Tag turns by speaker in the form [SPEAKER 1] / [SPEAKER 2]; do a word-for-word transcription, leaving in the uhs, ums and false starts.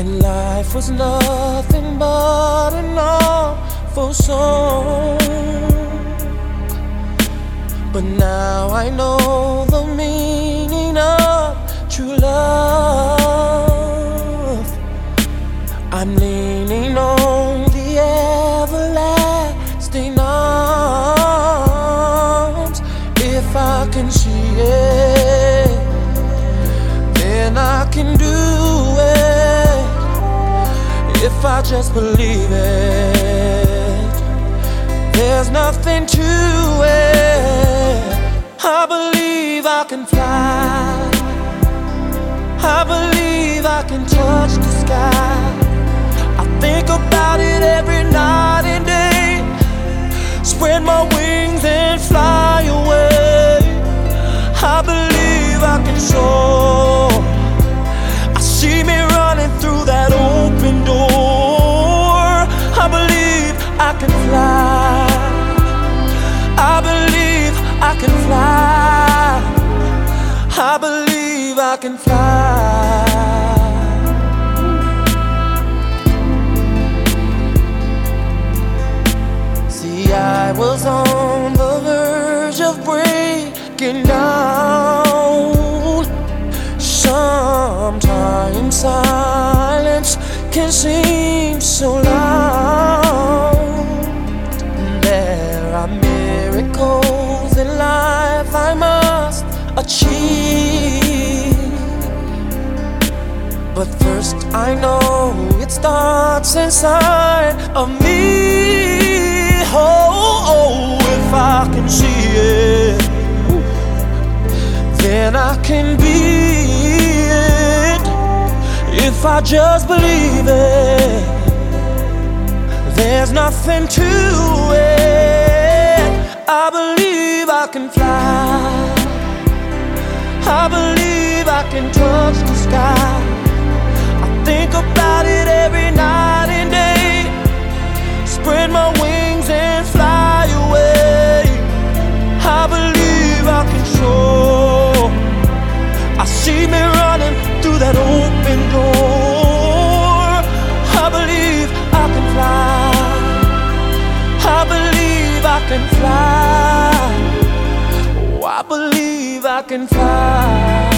[SPEAKER 1] and life was nothing but an awful song. But now I know the meaning of true love. I'm leaning on the everlasting arms. If I can see it, then I can do it. If I just believe it, there's nothing to it. I believe I can fly. I believe I can touch the sky. I think about it every night and day. Spread my wings and fly away. I believe I can soar. I see me running through that open door. I believe I can fly. I believe I can fly. I believe I can fly. See, I was on the verge of breaking down. Sometimes silence can seem so loud. There are miracles in life I must achieve. But first I know it starts inside of me. Oh, oh, if I can see it, then I can be it. If I just believe it, there's nothing to it. I believe I can fly. I believe I can touch the sky. I think about it every night and day. Spread my wings and fly away. I believe I can soar. I see me running through that open door. I believe I can fly. I believe I can fly. Oh, I believe I can fly.